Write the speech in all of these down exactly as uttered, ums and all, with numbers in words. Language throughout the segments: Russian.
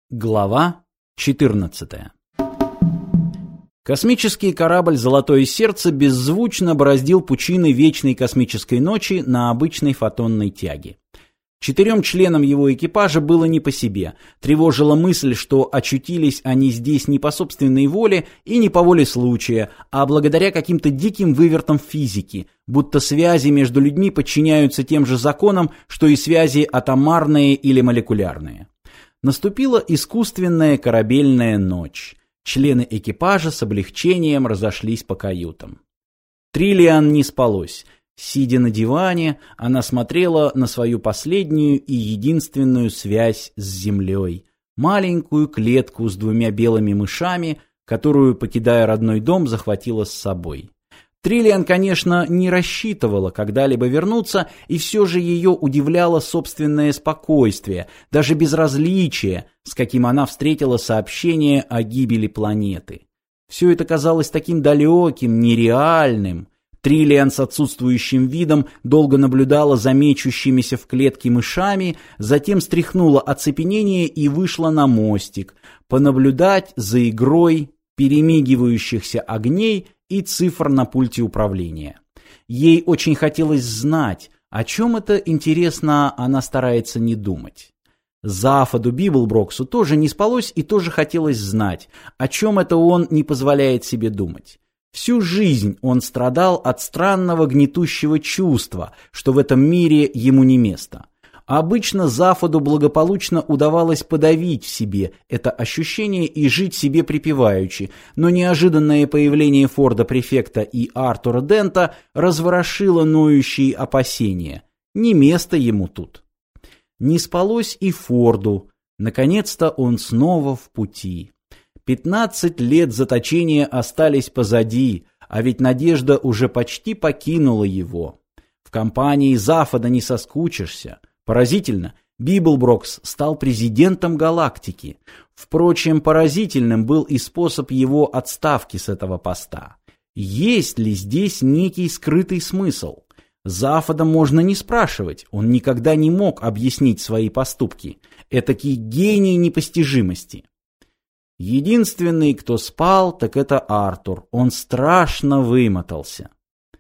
Глава четырнадцатая. Космический корабль «Золотое сердце» беззвучно бороздил пучины вечной космической ночи на обычной фотонной тяге. Четырем членам его экипажа было не по себе. Тревожила мысль, что очутились они здесь не по собственной воле и не по воле случая, а благодаря каким-то диким вывертам физики, будто связи между людьми подчиняются тем же законам, что и связи атомарные или молекулярные. Наступила искусственная корабельная ночь. Члены экипажа с облегчением разошлись по каютам. Триллиан не спалось. Сидя на диване, она смотрела на свою последнюю и единственную связь с землей. Маленькую клетку с двумя белыми мышами, которую, покидая родной дом, захватила с собой. Триллиан, конечно, не рассчитывала когда-либо вернуться, и все же ее удивляло собственное спокойствие, даже безразличие, с каким она встретила сообщение о гибели планеты. Все это казалось таким далеким, нереальным. Триллиан с отсутствующим видом долго наблюдала за мечущимися в клетке мышами, затем стряхнула оцепенение и вышла на мостик, понаблюдать за игрой перемигивающихся огней и цифр на пульте управления. Ей очень хотелось знать, о чем это, интересно, она старается не думать. Зафоду Библброксу тоже не спалось и тоже хотелось знать, о чем это он не позволяет себе думать. Всю жизнь он страдал от странного гнетущего чувства, что в этом мире ему не место. Обычно Зафоду благополучно удавалось подавить в себе это ощущение и жить себе припеваючи, но неожиданное появление Форда-префекта и Артура Дента разворошило ноющие опасения. Не место ему тут. Не спалось и Форду. Наконец-то он снова в пути. Пятнадцать лет заточения остались позади, а ведь надежда уже почти покинула его. В компании Зафода не соскучишься. Поразительно, Библброкс стал президентом галактики. Впрочем, поразительным был и способ его отставки с этого поста. Есть ли здесь некий скрытый смысл? Зафода можно не спрашивать, он никогда не мог объяснить свои поступки. Этакий гений непостижимости. Единственный, кто спал, так это Артур. Он страшно вымотался.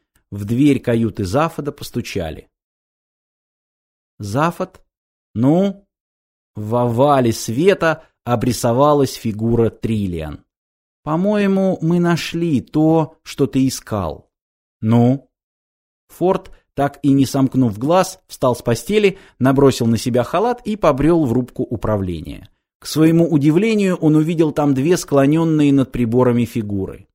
В дверь каюты Зафода постучали. Зафод? Ну? В овале света обрисовалась фигура Триллиан. По-моему, мы нашли то, что ты искал. Ну? Форд, так и не сомкнув глаз, встал с постели, набросил на себя халат и побрел в рубку управления. К своему удивлению, он увидел там две склоненные над приборами фигуры.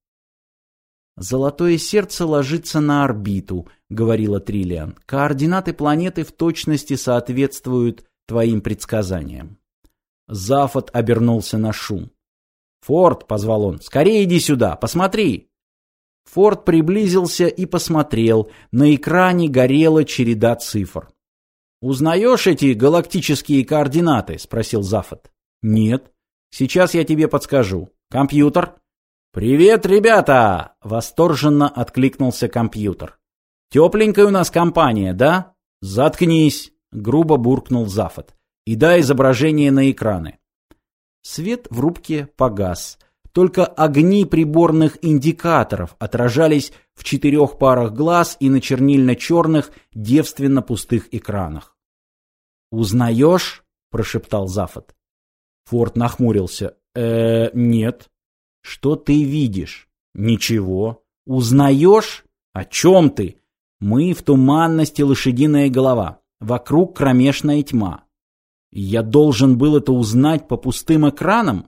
«Золотое сердце ложится на орбиту», — говорила Триллиан. «Координаты планеты в точности соответствуют твоим предсказаниям». Зафод обернулся на шум. «Форд», — позвал он, — «скорее иди сюда, посмотри». Форд приблизился и посмотрел. На экране горела череда цифр. «Узнаешь эти галактические координаты?» — спросил Зафод. «Нет. Сейчас я тебе подскажу. Компьютер?» «Привет, ребята!» — восторженно откликнулся компьютер. «Тепленькая у нас компания, да?» «Заткнись!» — грубо буркнул Зафод. «И дай изображение на экраны». Свет в рубке погас. Только огни приборных индикаторов отражались в четырех парах глаз и на чернильно-черных, девственно пустых экранах. «Узнаешь?» — прошептал Зафод. Форд нахмурился. «Э, нет». «Что ты видишь?» «Ничего». «Узнаешь?» «О чем ты?» «Мы в туманности лошадиная голова. Вокруг кромешная тьма». «Я должен был это узнать по пустым экранам?»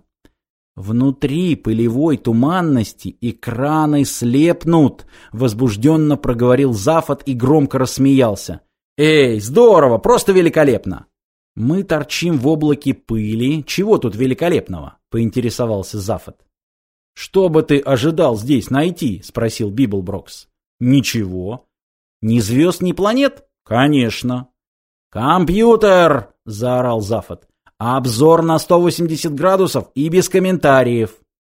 «Внутри пылевой туманности экраны слепнут», — возбужденно проговорил Зафод и громко рассмеялся. «Эй, здорово, просто великолепно!» «Мы торчим в облаке пыли. Чего тут великолепного?» — поинтересовался Зафод. «Что бы ты ожидал здесь найти?» — спросил Библброкс. «Ничего». «Ни звезд, ни планет?» «Конечно». «Компьютер!» — заорал Зафод. «Обзор на сто восемьдесят градусов и без комментариев».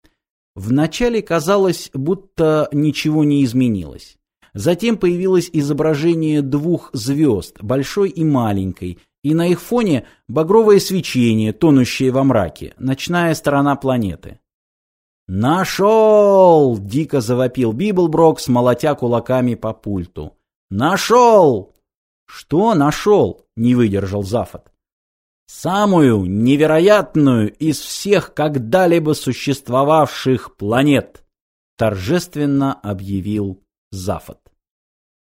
Вначале казалось, будто ничего не изменилось. Затем появилось изображение двух звезд, большой и маленькой, и на их фоне багровое свечение, тонущее во мраке, ночная сторона планеты. «Нашел!» — дико завопил Библброкс, молотя кулаками по пульту. «Нашел!» «Что нашел?» — не выдержал Зафот. «Самую невероятную из всех когда-либо существовавших планет!» — торжественно объявил Зафот.